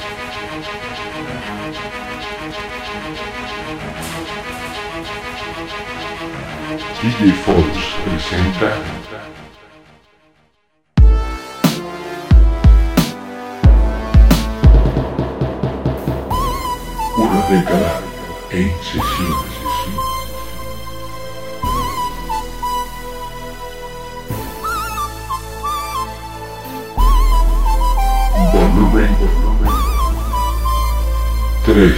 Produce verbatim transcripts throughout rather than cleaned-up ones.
D J Fox presenta una década en sesión. Volumen tres.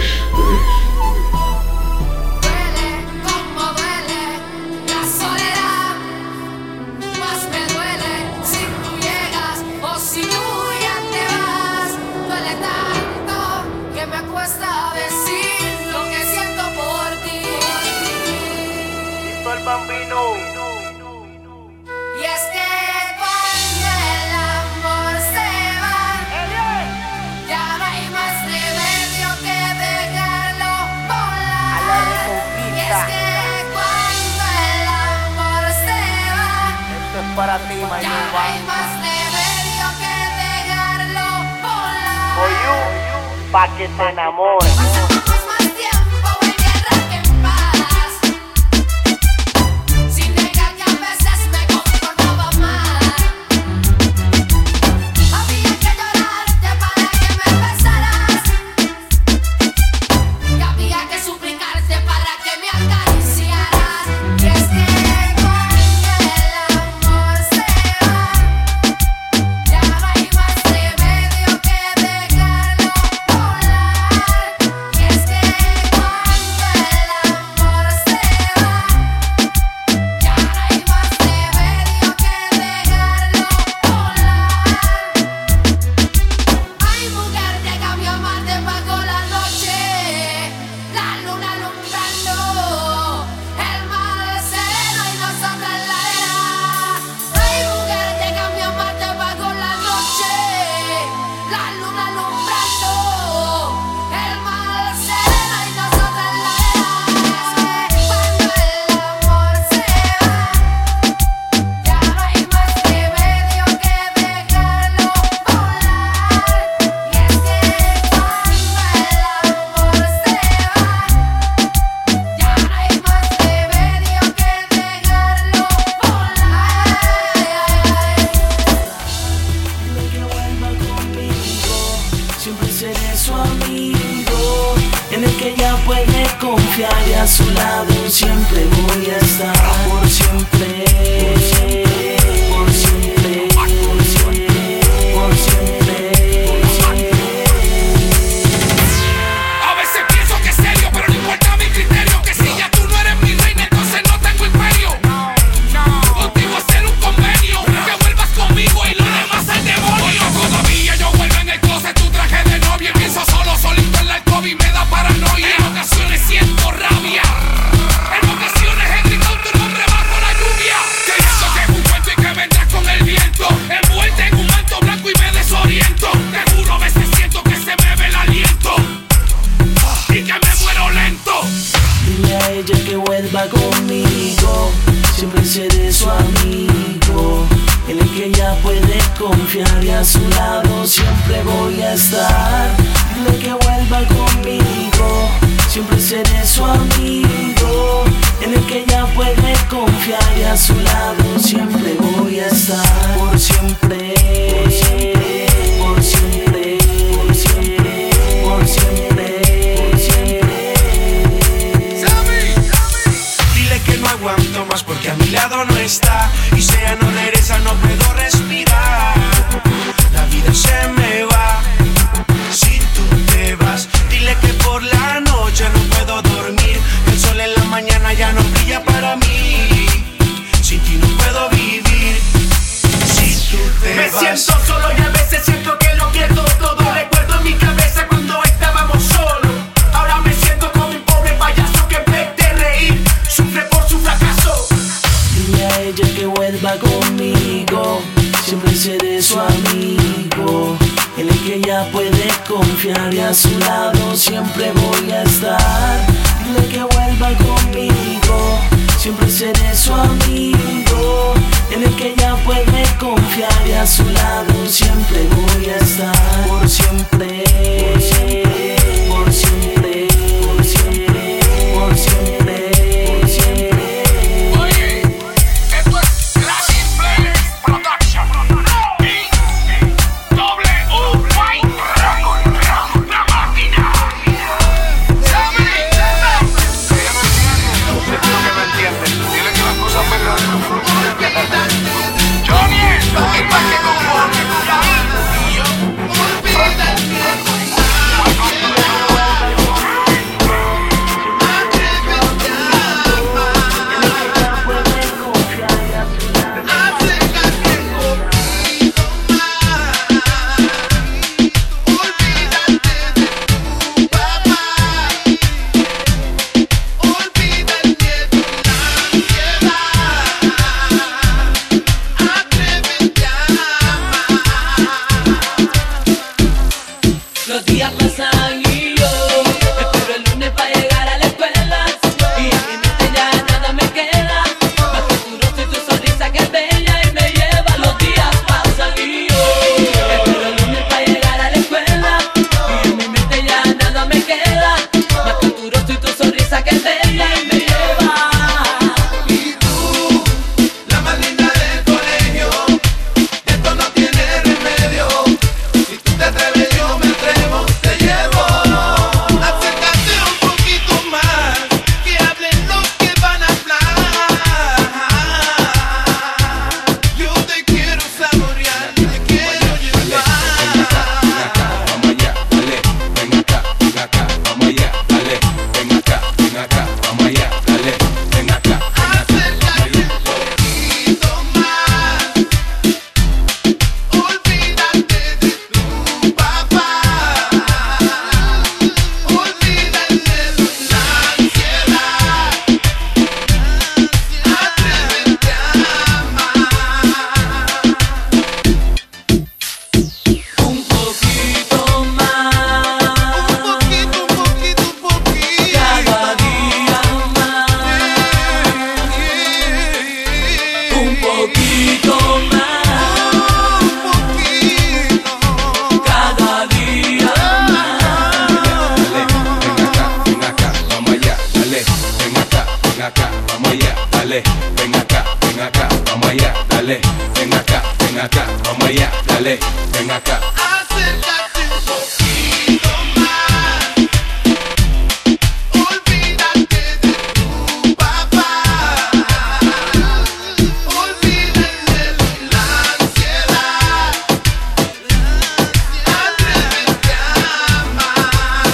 Para ti, my ya no hay más remedio que dejarlo volar. For you, pa' que te enamores. Pasamos más tiempo en guerra que en paz. Sin negar que a veces me comportaba mal. Había que llorarte para que me besaras. Y había que suplicarte para que me acariciaras. Y es que confiar y a su lado siempre voy a estar. Por siempre, por siempre, por siempre, por siempre, por siempre, por siempre. A veces pienso que es serio, pero no importa mi criterio. Que si ya tú no eres mi reina, entonces no tengo imperio. Contigo hacer un convenio, que vuelvas conmigo y lo demás al demonio. Porque todavía yo vuelvo en el closet tu traje de novia. Pienso solo, solito en la alcoba y me da paranoia. En ocasiones siento rabia. En ocasiones he gritado tu nombre bajo la lluvia. Te digo que es un cuento y que vendrás con el viento. Envuelta en un manto blanco y me desoriento. Te juro a veces siento que se me ve el aliento y que me muero lento. Dile a ella que vuelva conmigo. Siempre seré su amigo, en el que ella puede confiar y a su lado siempre voy a estar. Dile que vuelva conmigo. Siempre seré su amigo, en el que ella puede confiar y a su lado siempre voy a estar. Por siempre, por siempre, por siempre, por siempre, por siempre, por siempre. Dile que no aguanto más porque a mi lado no está. Y si ella no regresa no puedo respirar. La vida se me va si tú te vas. Dile que por la noche no puedo dormir. El sol en la mañana ya no brilla para mí. Sin ti no puedo vivir. Si tú te Me vas. siento solo y a veces siento que lo pierdo todo. Recuerdo en mi cabeza cuando estábamos solos. Ahora me siento como un pobre payaso que en vez de reír sufre por su fracaso. Dile a ella que vuelva conmigo. Siempre seré su amigo, en el que ella puede confiar y a su lado siempre voy a estar. Dile que vuelva conmigo. Siempre seré su amigo, en el que ella puede confiar y a su lado siempre voy a estar. Por siempre, por bebé, yo me atrevo, te llevo. Acércate un poquito más, que hablen los que van a hablar. Yo te quiero saborear, te quiero llevar. Vamos allá, dale, ven acá, ven acá, vamos allá, dale, ven acá, ven acá, vamos allá, dale, ven acá, ven acá. Acércate un poquito más, olvídate de tu papá, olvídate de la ansiedad, atrévete a amar. Un poquito más, Un poquito, un poquito, un poquito. cada día más. Un poquito más, cada día más. Ven acá, vamos allá, dale, ven acá, ven acá, vamos allá, dale, ven acá, ven acá, vamos allá, dale, ven acá, ven acá, vamos allá, dale, ven acá. Acércate un poquito más, olvídate de tu papá, olvídate de la ansiedad, atrévete a amar.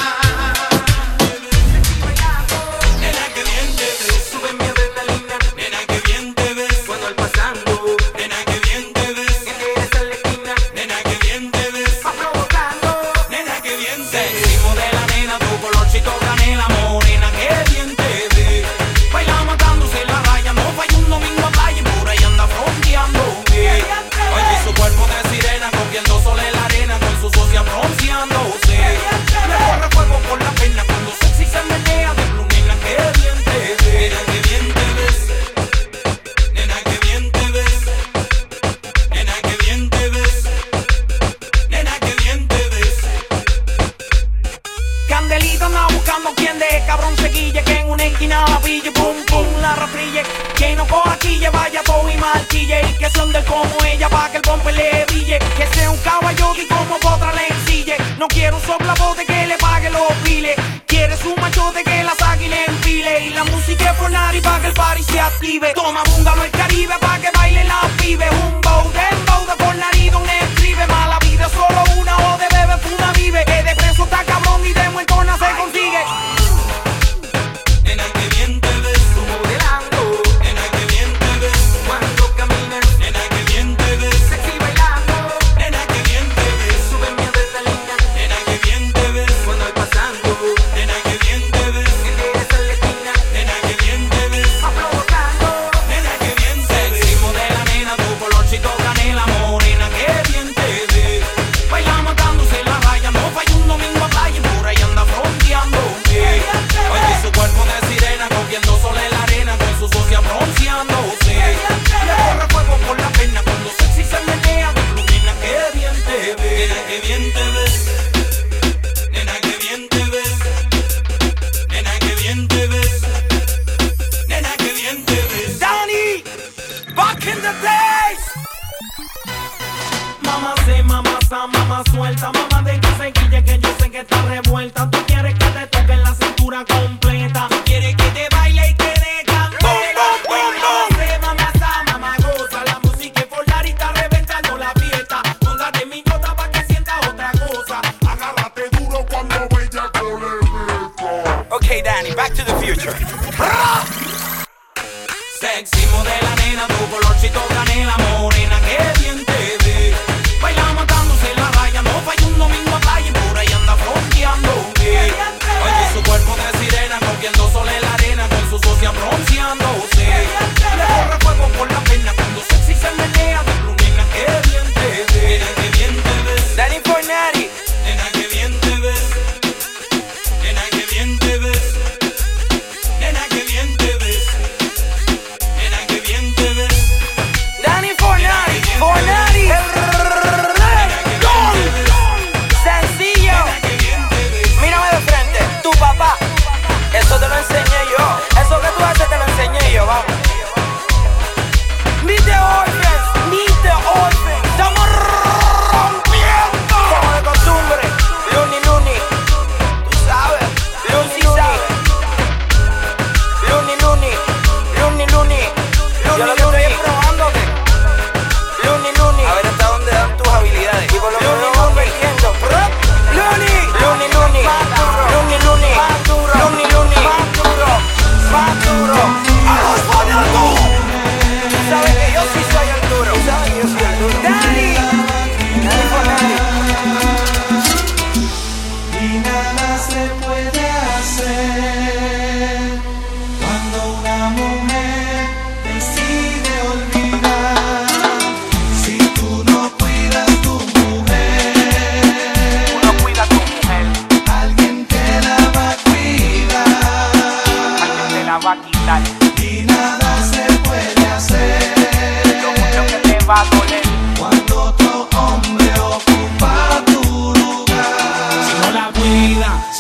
Nena, que bien te ves, sube mi adrenalina. Nena, que bien te ves, cuando al pasando. Nena, que bien te ves, que eres en la esquina. Nena, que bien te ves, va provocando. Nena, que bien te ves. Sexy modela, nena, tu colorcito canela, morena, que bien te ves. Baila matándose la raya, no falla un domingo a playa y por ahí anda fronteando. Oye, su cuerpo de sirena, cogiendo sol en la arena, con su socia bronceándose. Le corre fuego por la pena cuando sexy se menea de blue, nena, que bien te ves. Nena, que bien te ves. Nena, que bien te ves. Nena, que bien te ves. Nena, que bien te ves. Candelita anda buscando quien de cabrón se guille, que en una esquina la pille, pum pum la rastrille, que no coja quille, vaya todo y marchille, y que son del como ella pa' que el bumper le brille, que sea un caballo y como potra le ensille. No quiero un soplabote que le pague los piles, quieres un machote que la saque y le empile, y la música es por nari pa' que el party se active. Toma búngalo el Caribe pa' que bailen las pibes, un bow, dembow de por nariz donde escribe, mala vida es solo una, o de bebé fuma vive, que de preso está cabrón y de muertona se consigue. Nena, que bien te ves, tú modelando. Nena, que bien te ves, cuando caminas. Nena, que bien te ves, sexy bailando. Nena, que bien te ves, sube mi adrenalina. Nena, que bien te ves, cuando al pasando. Nena, que bien te ves, que eres en la esquina. Nena, que bien te ves, va provocando. Nena, que bien te ves, sexy modela, nena, tu colorcito canela, morena, que bien te ves. Baila matándose la raya, no falla un domingo a playa y por ahí anda fronteando. Oye, su cuerpo de sirena, cogiendo sol en la arena, con su socia bronceándose. Le corre fuego por la pena cuando sexy se menea de blue, nena, que bien te ves. Nena, que bien te ves. Nena, que bien te ves. Nena, que bien te ves. Nena, que bien te ves. Danny, back in the days. Mamá se, mamá sa, mamá suelta, mamá de que se quille, que yo sé que está revuelta. Tú quieres que te toque la cintura completa, tú quieres que te baile y te dé candela. Mamá se, mamá sa, mamá goza, la música es volar y está reventando la fiesta. Póngate mi nota pa' que sientas otra cosa. Agárrate duro cuando bella con el beso. Okay, Danny, back to the future. Sexy modela, nena, tu colorcito canela, morena, que bien te ves. Baila matándose la raya, no falla un domingo a playa y por ahí anda fronteando. Oye, su cuerpo de sirena, cogiendo sol en la arena, con su socia bronceándose. Le corre fuego por la pena cuando sexy se menea de blue, nena, que bien te ves. Nena, que bien te ves. Danny Fornari. Nena, que bien te ves. Nena, que bien te ves.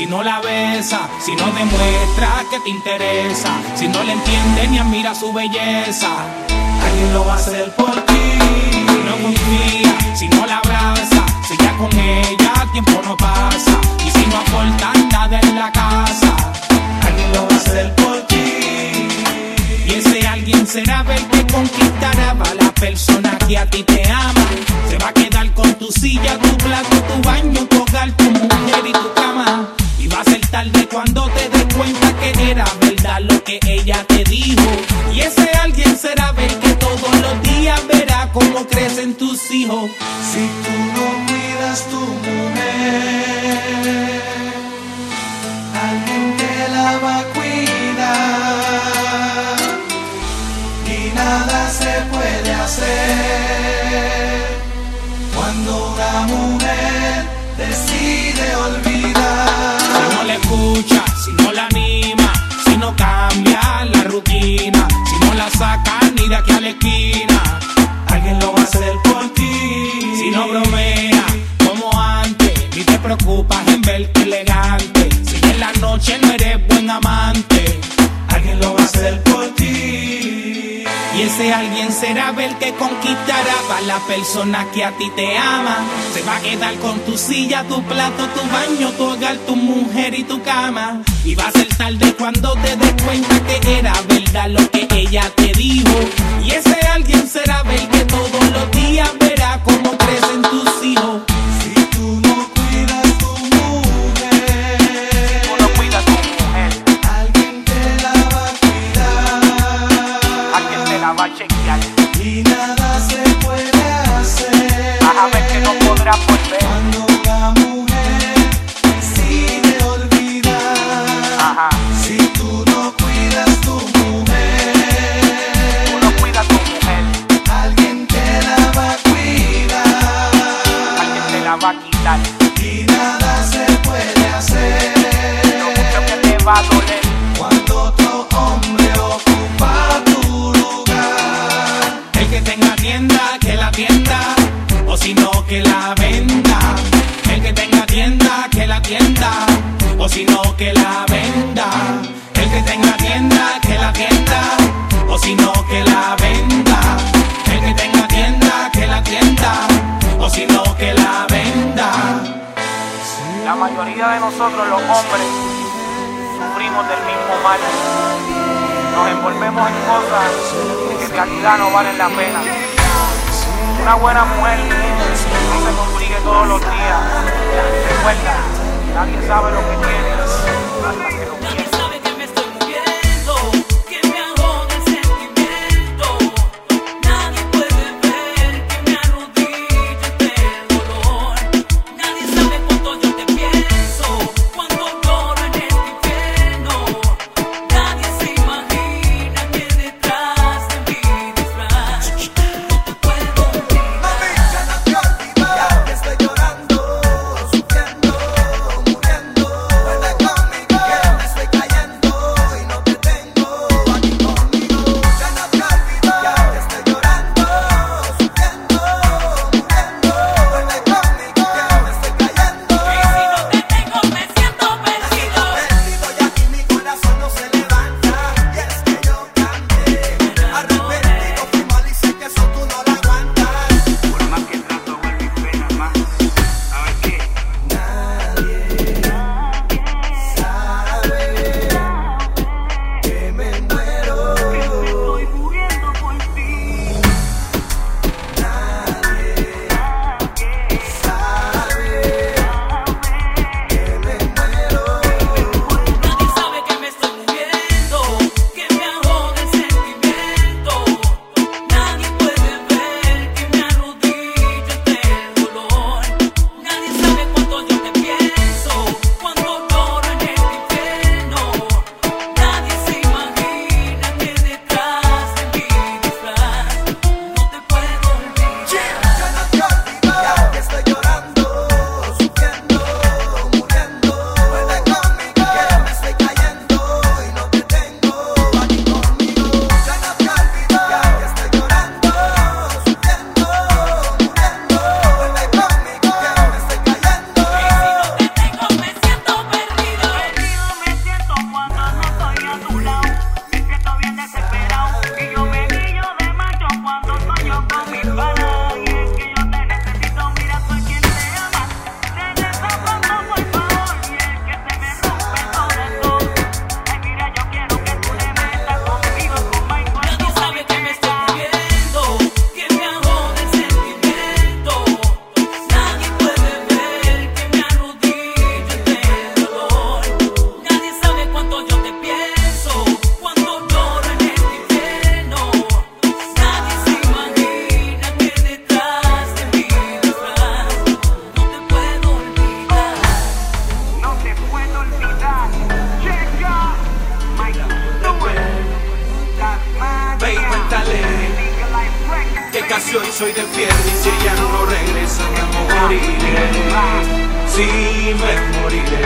si no la besa, si no demuestra que te interesa, si no le entiende ni admira su belleza, alguien lo va a hacer por ti. Si no confía, si no la abraza, si ya con ella tiempo no pasa, y si no aporta nada en la casa, alguien lo va a hacer por ti. Y ese alguien será el que conquistará a la persona que a ti te ama. Se va a quedar con tu silla, tu plato, tu baño, tu hogar, tu mujer y tu cama. Y va a ser tarde cuando te des cuenta que era verdad lo que ella te dijo. Y ese alguien será el que todos los días verá cómo crecen tus hijos. Si tú no cuidas tu mujer, alguien te la va a cuidar y nada se puede hacer cuando una mujer decide olvidar. Si no le escucha, si no la anima, si no cambia la rutina, si no la saca ni de aquí a la esquina, alguien lo va a hacer por ti. Si no bromea como antes, ni te preocupas en verte elegante, si en la noche no eres buen amante, alguien lo va a hacer por ti. y ese alguien será el que conquistará a la persona que a ti te ama. Se va a quedar con tu silla, tu plato, tu baño, tu hogar, tu mujer y tu cama. Y va a ser tarde cuando te des cuenta que era verdad lo que ella te dijo. Y ese alguien será el que todos los días verá cómo crecen tus hijos. Si tú no cuidas tu mujer, Si tú no cuidas tu mujer, alguien te la va a cuidar alguien te la va a chequear. y nada se puede hacer. Vas a ver que no podrás volver. Cuando una mujer decide olvidar. Ajá. Si tú no cuidas tu mujer, Si tú no cuidas tu mujer, alguien te la va a cuidar alguien te la va a quitar. y nada se puede hacer Lo mucho que te va a doler. cuando otro hombre ocupa tu lugar. El que tenga tienda, que la tienda, o si no, que la venda. El que tenga tienda, que la tienda, o si no, que la venda. El que tenga tienda, que la tienda, o si no, que la venda. El que tenga tienda, que la tienda, o si no, que la venda. La mayoría de nosotros los hombres sufrimos del mismo mal. Nos envolvemos en cosas que en realidad no valen la pena. Una buena mujer no se consigue todos los días. Recuerda, nadie sabe lo que tiene hasta que lo pierde. Sabe que me estoy muriendo, que me ahoga el sentimiento. Nadie puede ver que me arrodille ante el dolor. Nadie sabe cuánto yo te pienso, cuando lloro en este infierno. Nadie se imagina que detrás de mi disfraz no te puedo olvidar. Ya no te olvidar que estoy llorando, sufriendo, muriendo. Vuelve conmigo. soy de piedra y si ella no regresa me moriré. Sí, me moriré.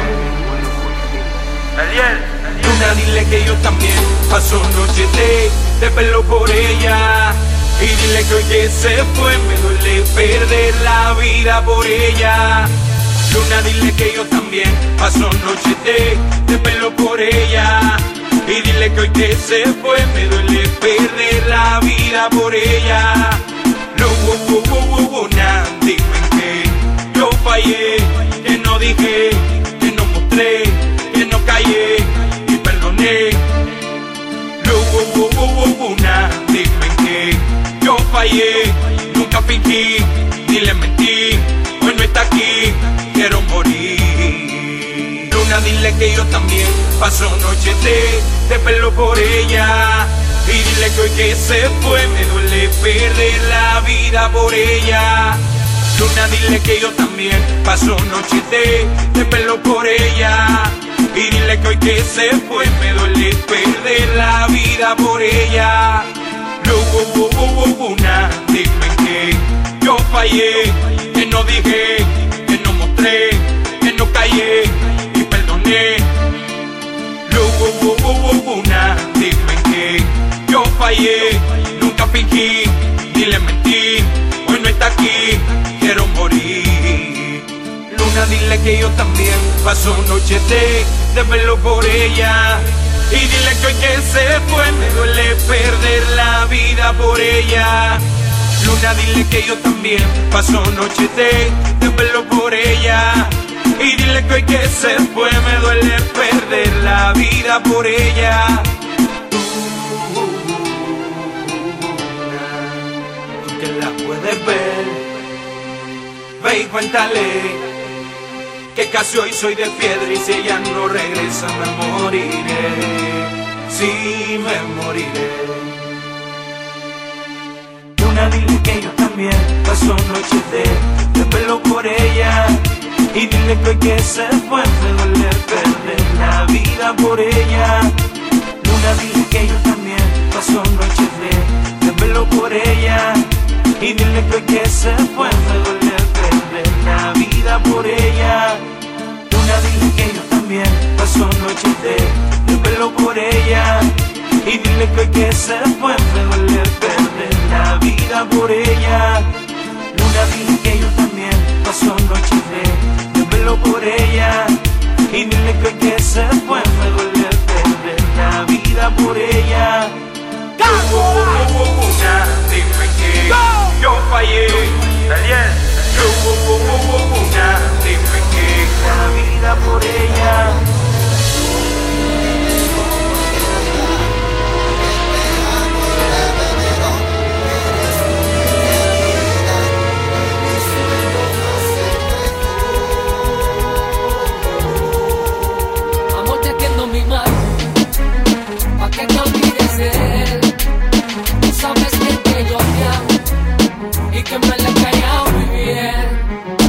Luna, dile que yo también paso noches de, de pelo por ella. Y dile que hoy que se fue me duele perder la vida por ella. Luna, dile que yo también paso noches de, de pelo por ella. Y dile que hoy que se fue me duele perder la vida por ella. No, uh, uh, uh, uh, uh, nah, dime que yo fallé, que no dije, que no mostré, que no callé y perdoné. No, uh, uh, uh, uh, uh, nah, dime que yo fallé, nunca fingí, ni le mentí. Hoy no está aquí, quiero morir. Luna, dile que yo también paso noches de, de pelo por ella. Y dile que hoy que se fue me duele perder la vida por ella. Luna, dile que yo también paso noches de, de pelo por ella. Y dile que hoy que se fue me duele perder la vida por ella. No, uh, uh, uh, uh, uh, nah, dime que yo fallé, que no dije, que no mostré, que no callé y perdoné. No, uh, uh, uh, uh, uh, nah, dime que yo fallé, nunca fingí, ni le mentí. Hoy no está aquí, quiero morir. Luna, dile que yo también paso noches de, de verlo por ella. Y dile que hoy que se fue me duele perder la vida por ella. Luna, dile que yo también paso noches de, de verlo por ella. Y dile que hoy que se fue me duele perder la vida por ella. Tú que la puedes ver, ve y cuéntale que casi hoy soy de piedra y si ella no regresa me moriré. Sí, me moriré. Luna, dile que yo también paso noches de, de pelo por ella. Y dile que hoy que se fue me duele perder la vida por ella. Luna, dile que yo también paso noches de, de pelo por ella. Y dile que hoy que se fue me duele perder la vida por ella. Luna, dile que yo también paso noches de, de pelo por ella. Y dile que hoy que se fue me duele perder la vida por ella. Luna, dile que yo también paso noches de, de pelo por ella. Y dile que hoy que se fue me duele perder la vida por ella. Luna, dime que yo fallé. Luna, dime que la vida por ella. Amor, te atiendo mi mal, pa' que te olvides de él. Tú sabes bien que yo te amo y que me le he callado muy bien.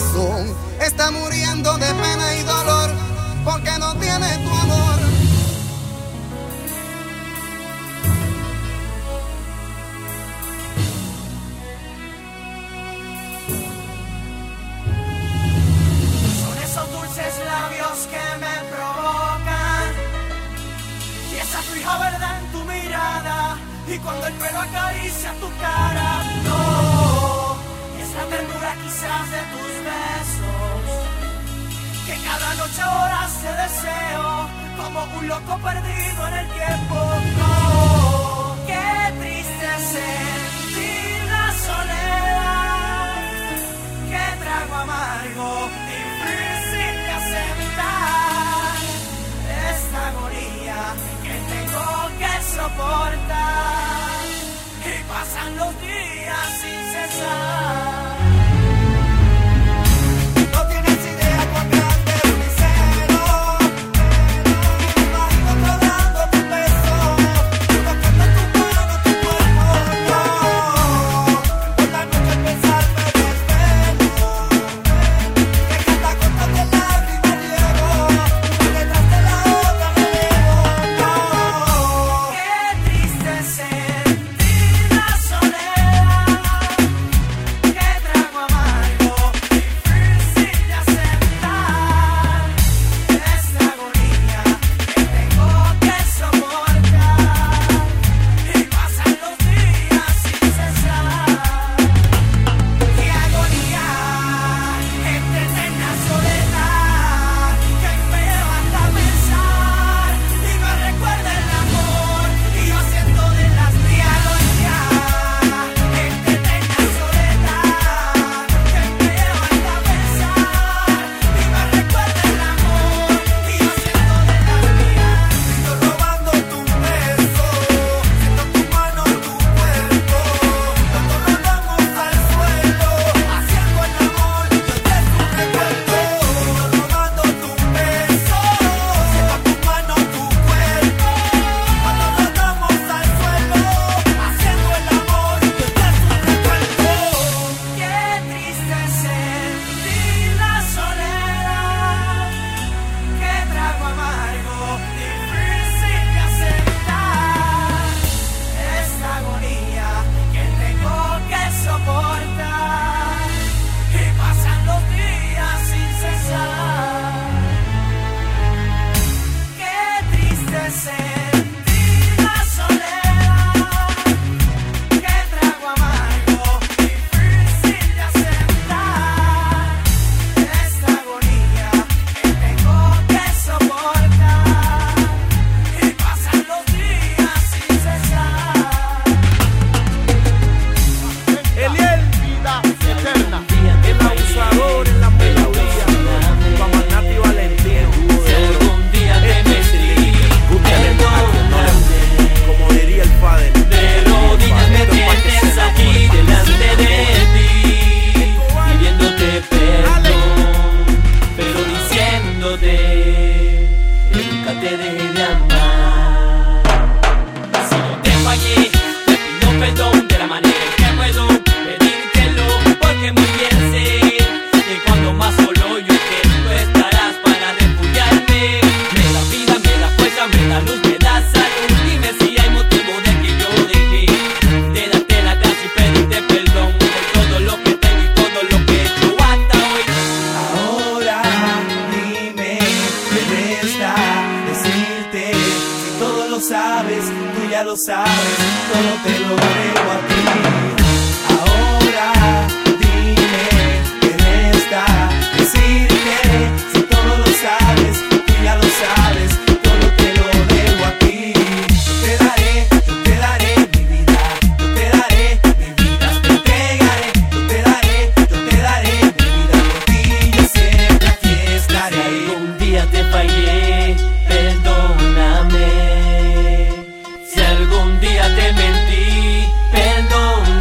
corazón está muriendo de pena y dolor porque no tiene tu amor. Son esos dulces labios que me provocan y esa fija verdad en tu mirada y cuando el pelo acaricia tu cara. No, es la ternura quizás de tus besos que cada noche ahora se deseo como un loco perdido en el tiempo. No, qué triste sentir la soledad, qué trago amargo, difícil de aceptar esta agonía que tengo que soportar y pasan los días sin cesar. Si algún día te mentí, perdón.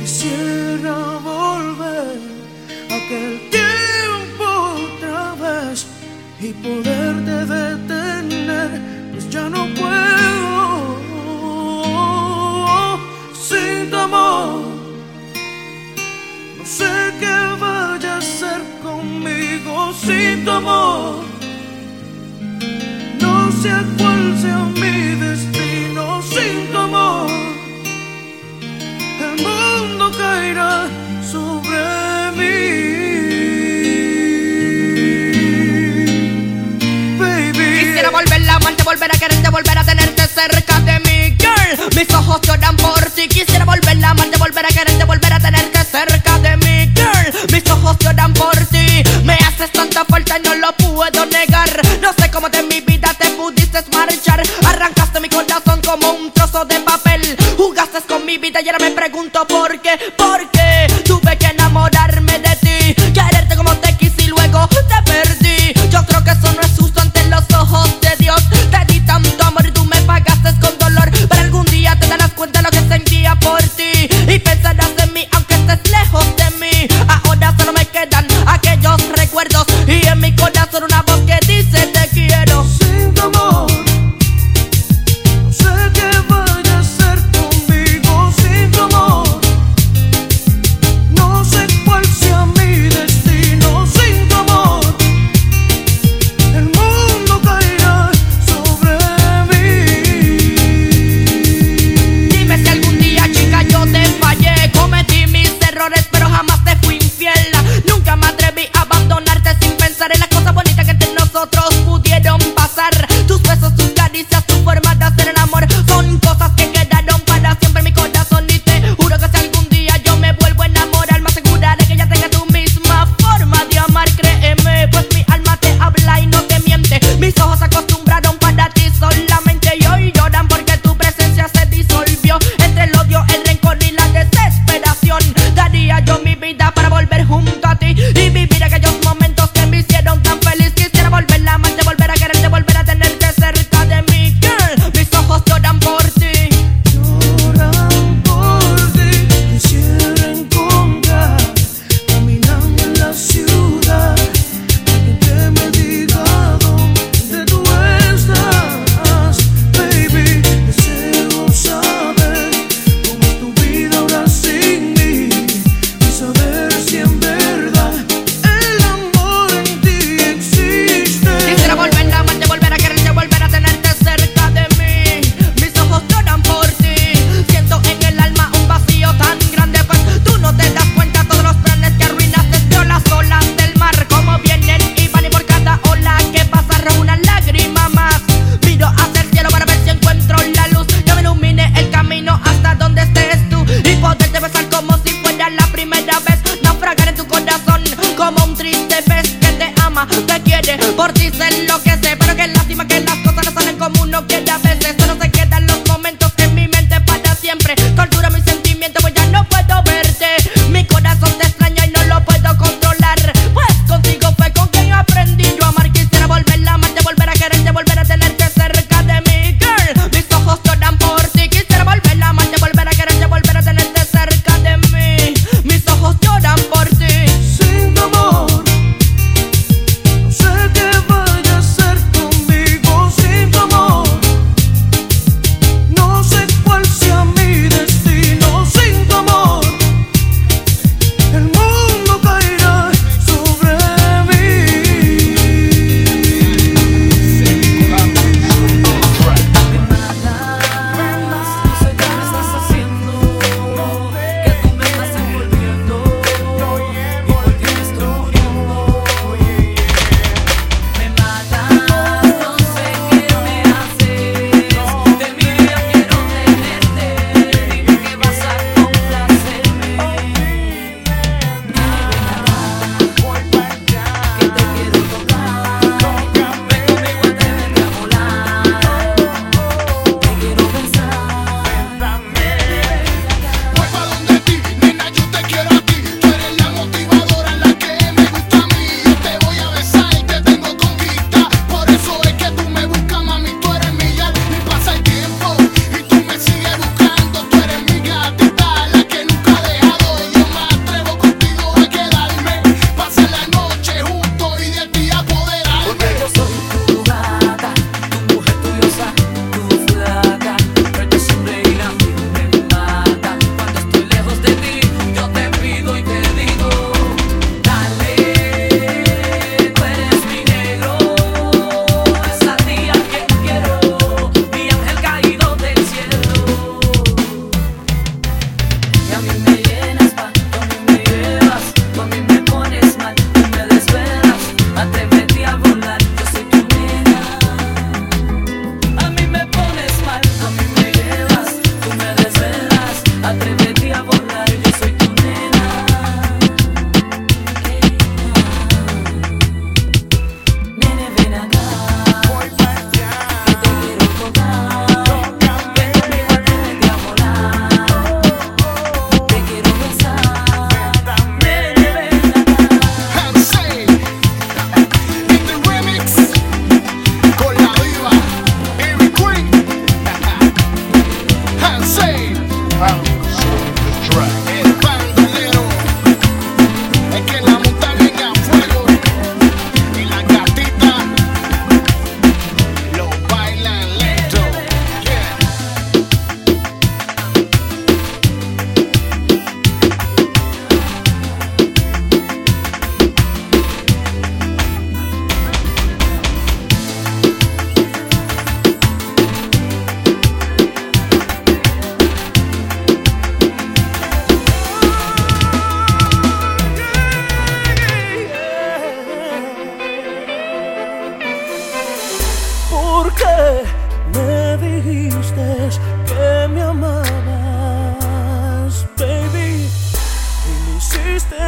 Quisiera volver a aquel tiempo otra vez y poderte detener, pues ya no puedo. Sin tu amor, no sé qué vaya a hacer conmigo. Sin tu amor, no sé cuál sea mi destino. Sin tu amor, el mundo caerá sobre mí. Baby, quisiera volver a amarte, volver a quererte, volver a tenerte cerca de mí, girl. Mis ojos lloran por ti. Quisiera volver a amarte, volver a quererte, volver a tenerte cerca de mí, girl. Mis ojos lloran por ti. Me haces tanta falta y no lo puedo negar. No sé cómo de mi vida te pudiste marchar. Arrancaste mi corazón como un trozo de papel. Jugaste con mi vida y ahora me pregunto por qué. ¿Por qué tuve que enamorarme de ti? Quererte como te quise y luego te perdí. Yo creo que eso no es justo ante los ojos de Dios. Te di tanto amor y tú me pagaste con dolor. Pero algún día te darás cuenta de lo que sentía por ti y pensarás en mí aunque estés lejos de mí. Ahora solo me quedan aquellos recuerdos y en mi corazón una voz que dice te quiero. sin tu amor, no sé qué vaya a hacer conmigo. Sin tu amor, no sé cuál sea mi destino. Sin tu amor, el mundo caerá sobre mí. Dime si algún día, chica, yo te fallé. Cometí mis errores, pero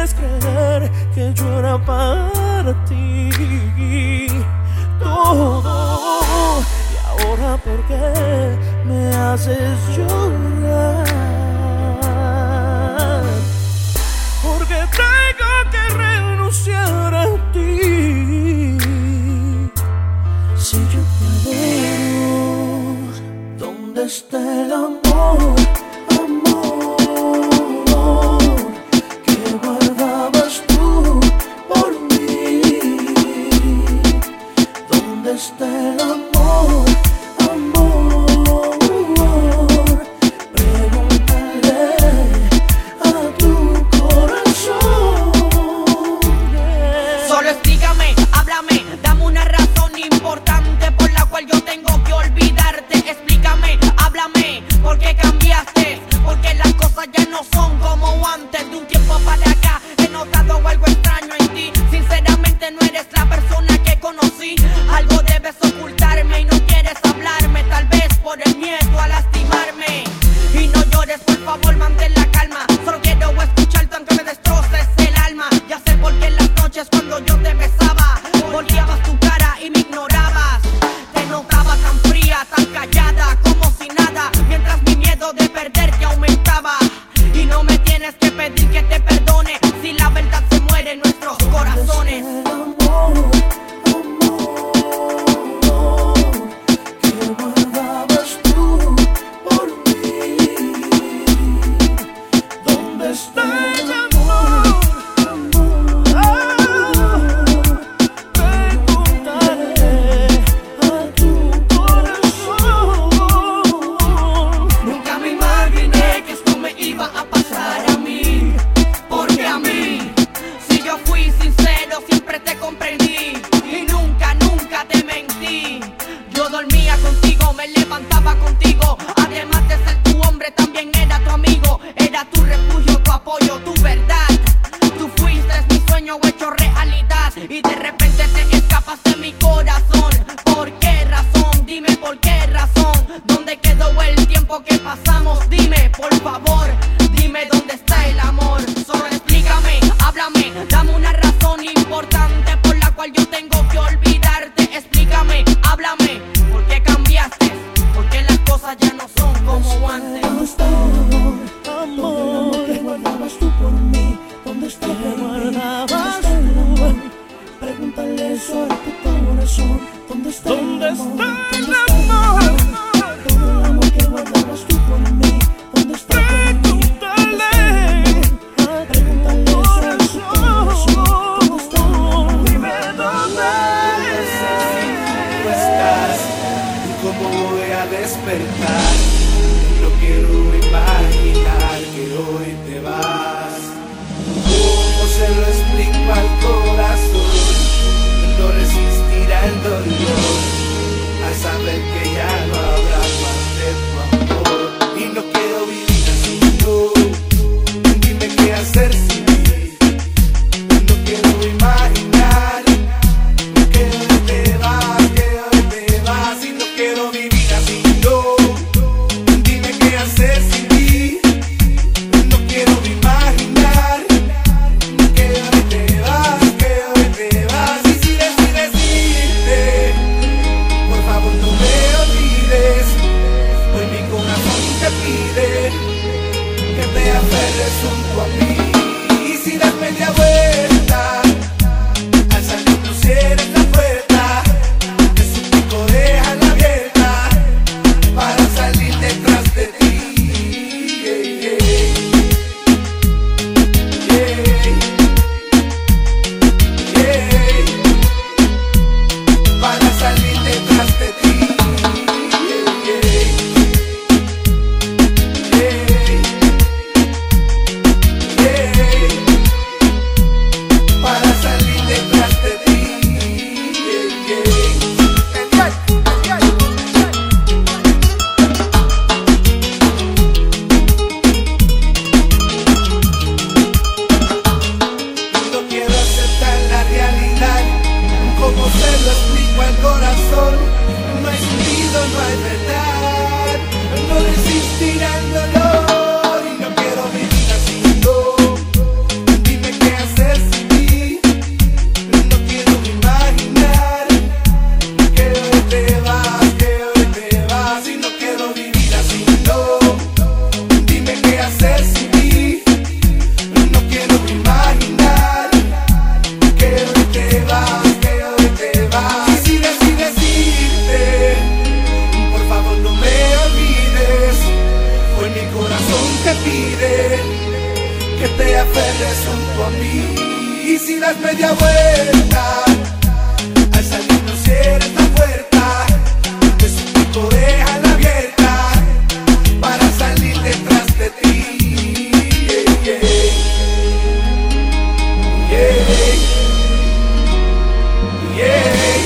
puedes creer que yo era para ti todo. Y ahora, ¿por qué me haces llorar? Porque tengo que renunciar a ti. Si yo te adoro, ¿dónde está el amor? Está el amor, amor, pregúntale a tu corazón. Solo explícame, háblame, dame una razón importante por la cual yo tengo que olvidarte. Explícame, háblame, ¿por qué cambiaste? Porque las cosas ya no son como antes. De un tiempo para acá he notado algo extraño en ti. Sinceramente no eres la persona que conocí. Algo debes ocultarme y no quieres hablarme, tal vez por el miedo a lastimarme. Y no llores, por favor, mantén la calma. Solo quiero escucharte aunque me destroces el alma. Ya sé por qué en las noches cuando yo te besaba volteabas tu cara y me ignorabas. Te notaba tan fría, tan callada, como si nada, mientras mi miedo de perderte aumentaba. Y no me tienes que pedir que te perdone si la verdad se muere en nuestros corazones. No quiero imaginar, no quiero que te aferres junto a mí. Y si das media vuelta, al salir no cierres la puerta, de su pico déjala abierta para salir detrás de ti. Yeah, yeah. Yeah, yeah.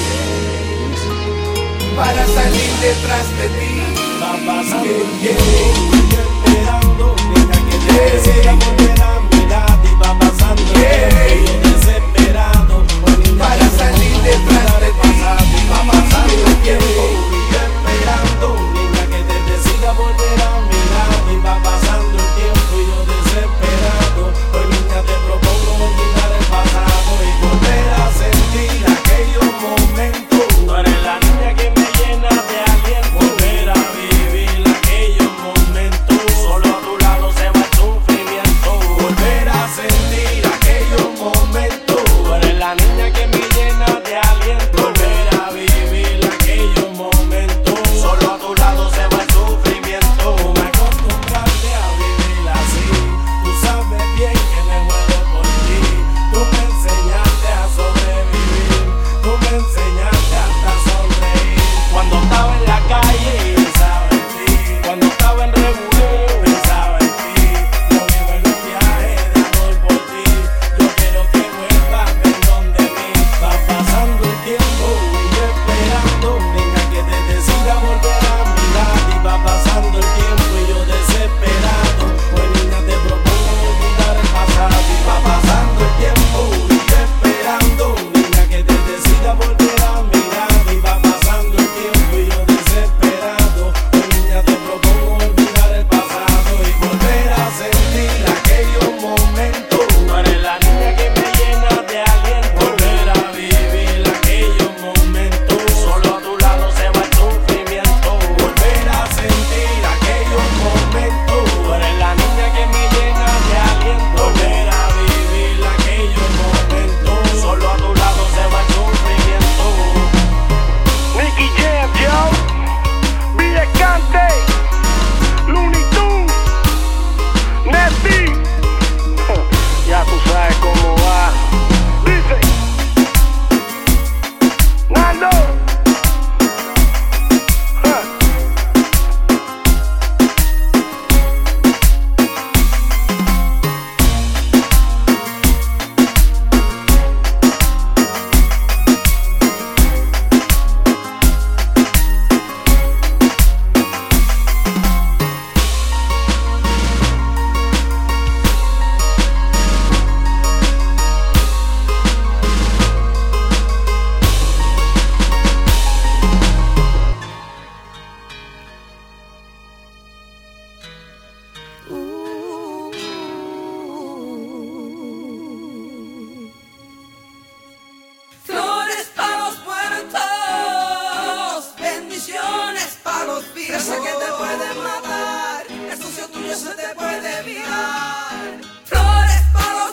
Para salir detrás de ti. Va pasando el yeah, tiempo, esperando, niña, que te decida volver a mirar. Y va pasando el yeah. tiempo, yo desesperado, para salir detrás de ti. Va pasando el tiempo, y yo esperando, niña, que te decida volver a mirar. Y va pasando el tiempo, y yo desesperado, hoy niña te propongo olvidar el pasado y volver a sentir aquellos momentos. Tú eres la niña que me llena de aliento, volver a vivir aquellos momentos. Solo a tu lado se va el sufrimiento, volver a sentir aquellos momentos. Tú eres la niña que me llena de aliento, volver a vivir aquellos momentos. Solo a tu lado se va el sufrimiento. Me acostumbraste a vivir así, tú sabes bien que me muero por ti. Tú me enseñaste a sobrevivir, tú me enseñaste hasta sonreír. Cuando estaba en la calle pensaba en ti, cuando estaba en revolú pensaba en ti. Yo vivo en un viaje de amor por ti, yo quiero que vuelvas perdón de mí. Va pasando el tiempo y yo esperando, niña, que te decida volver a mirar. Y va pasando el tiempo y yo desesperado, pues niña te propongo olvidar el pasado. Y va pasando el tiempo y yo esperando, niña, que te decida volver a mirar. Y va pasando el tiempo y yo desesperado, pues niña te propongo olvidar el pasado y volver a sentir aquellos momentos. Tú eres la niña que me llena de aliento, volver a vivir aquellos momentos. Solo a tu lado se va el sufrimiento, volver a sentir aquellos momentos. Tú eres la niña que me llena de aliento, volver a vivir aquellos momentos. Solo a tu lado se va el sufrimiento. Nicky Jam, yo, Villacante, Looney Tunes, Nesby. Ya tú sabes cómo va. Dice Nando. Huh. Flores para los muertos, bendiciones para los vivos. Esa que te puede matar, el sucio tuyo se te puede virar. Flores para los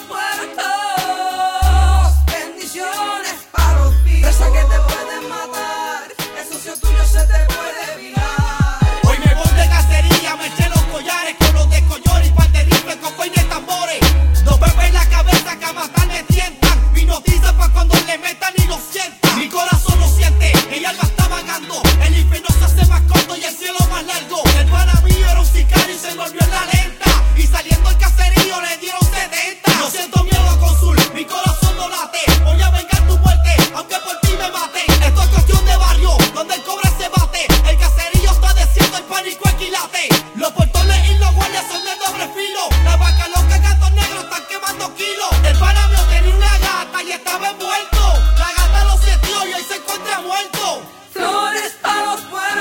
muertos, bendiciones para los vivos. Esa que te puede matar, el sucio tuyo se te puede virar. Hoy me voy de cacería, me eché los collares con los de collores y par de rifles con peines y tambores. Dos bebés en la cabeza que a matar me tientan. Mi noticia pa' cuando le metan y lo sientan. Mi corazón lo siente, el alma está vagando. El infierno se hace más corto y el cielo más largo. El pana mío era un sicario y se volvió en la lenta. Y saliendo el caserío le dieron setenta. No siento miedo a Consul, mi corazón no late. Voy a vengar tu muerte, aunque por ti me maten. Esto es cuestión de barrio, donde el cobre se bate. El caserío está desierto, el pánico equilate. Los portones y los guardias son de doble filo. La vaca loca, gatos negros están quemando kilos. El pana mío tenía una gata y estaba envuelto. La gata lo sintió y hoy se encuentra muerto. Flores para los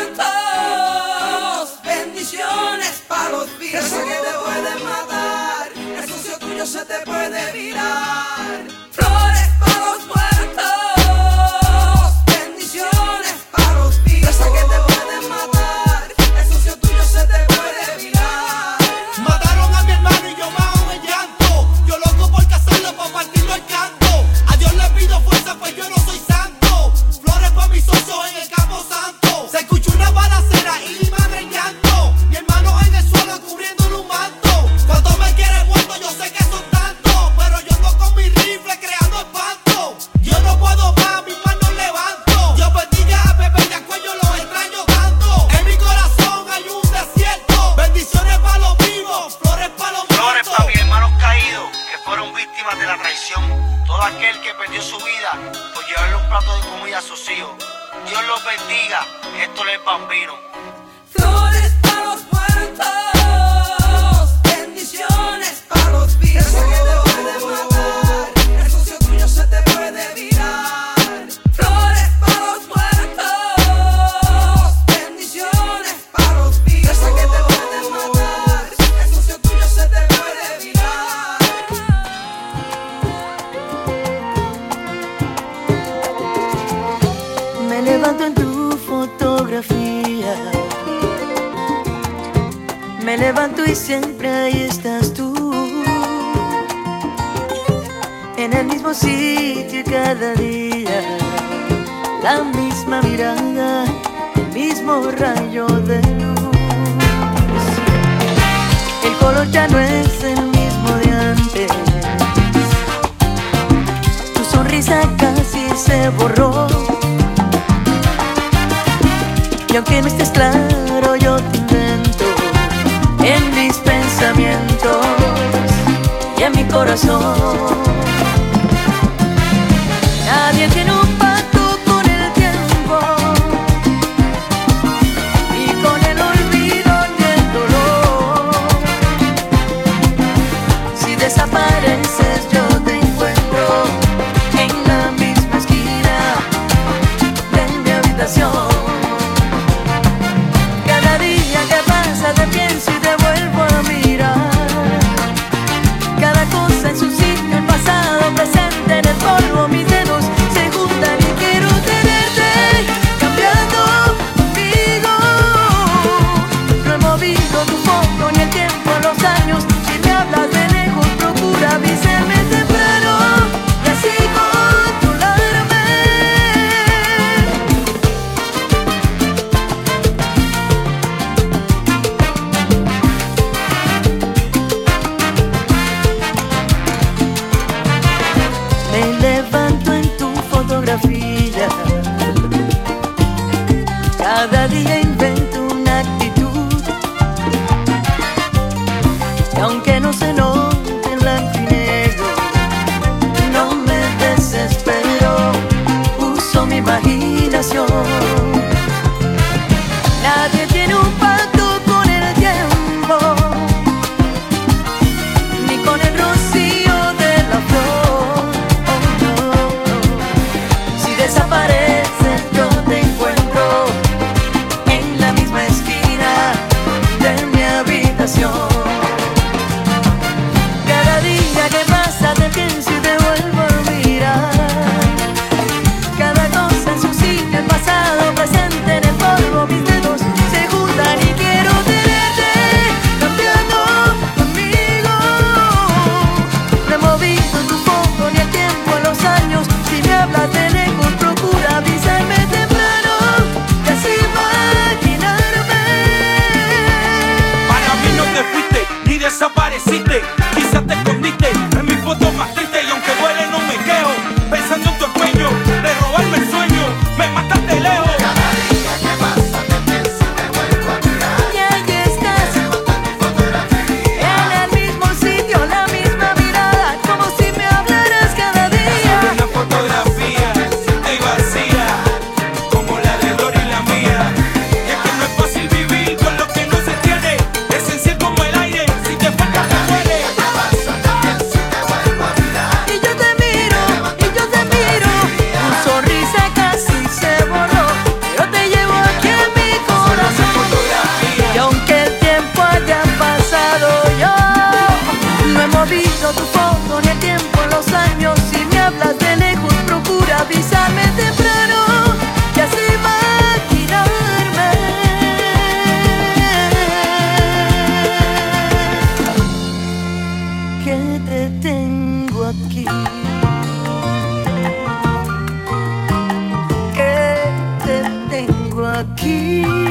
muertos, bendiciones para los vivos. Esa que te puede matar, el sucio tuyo se te puede virar. Flores para los muertos, bendiciones para los vivos. Esa que te puede matar, el sucio tuyo se te puede virar. Mataron a mi hermano y yo me ahogo en llanto. Yo loco por cazarlo para partirlo al canto. A Dios le pido fuerza pues yo no soy santo. Flores para mis socios en el campo santo. Se escuchó una balacera y mi madre en llanto. Mi hermano en el suelo cubriéndole un manto. Cuando me quiere muerto yo sé que soy perdió su vida por llevarle un plato de comida a sus hijos. Dios los bendiga. Héctor el Bambino. Flores para los muertos, bendiciones para los vivos. Ese que te puede matar, el socio tuyo se te puede virar. Flores para los muertos, bendiciones para los vivos. Ese que te puede matar, el socio tuyo se te puede virar. Me levanto en tu fotografía, me levanto y siempre ahí estás tú, en el mismo sitio cada día, la misma mirada, el mismo rayo de luz. El color ya no es el mismo de antes, tu sonrisa casi se borró. Y aunque no estés claro, yo te invento en mis pensamientos y en mi corazón. Nadie tiene un pacto con el tiempo, ni con el olvido ni el dolor. Si desapareces, yo te encuentro en la misma esquina de mi habitación. Te pienso y te vuelvo a mirar. Cada cosa en su sitio, el pasado, presente en el polvo. Mis dedos se juntan y quiero tenerte cambiando conmigo. No he movido tu foto ni el tiempo, los años. Si me hablas de lejos, procura avisarme temprano y así controlarme. Cada día invento una actitud, y aunque no se note en blanco y negro, no me desespero, uso mi imaginación. Nadie tiene un pacto con el tiempo, ni con el rocío de la flor. Oh, no, no. Si desapareces, yo te encuentro en la misma esquina de mi habitación. Cada día que pasa te pienso y te vuelvo a mirar. Cada cosa en su sitio, el pasado, presente en el polvo. Mis dedos se juntan y quiero tenerte cambiando conmigo. No he movido tu foto ni el tiempo, los años. Si me hablas de lejos, procura avisarme temprano y así imaginarme. Para mí no te fuiste ni desapareciste, quizás te escondiste en mi foto más triste. Y aunque duele no me quejo, pensando en tu empeño de robarme el sueño, me mataste lejos. Cada día que pasa te pienso y te vuelvo a mirar. Y ahí estás, en el mismo sitio, la misma mirada, como si me hablaras cada día. Una fotografía y vacía, como la de Dori y la mía. Y es que no es fácil vivir con lo que no se tiene, esencial como el aire, si te falta te muere. Y yo te miro, y yo te miro, tu sonrisa casi se borró, pero te llevo aquí en mi corazón. Y aunque el tiempo haya pasado, yo no he movido tu foto ni el tiempo, los años. Si me hablas de lejos, procura avisarme temprano y así imaginarme que te tengo aquí, que te tengo aquí.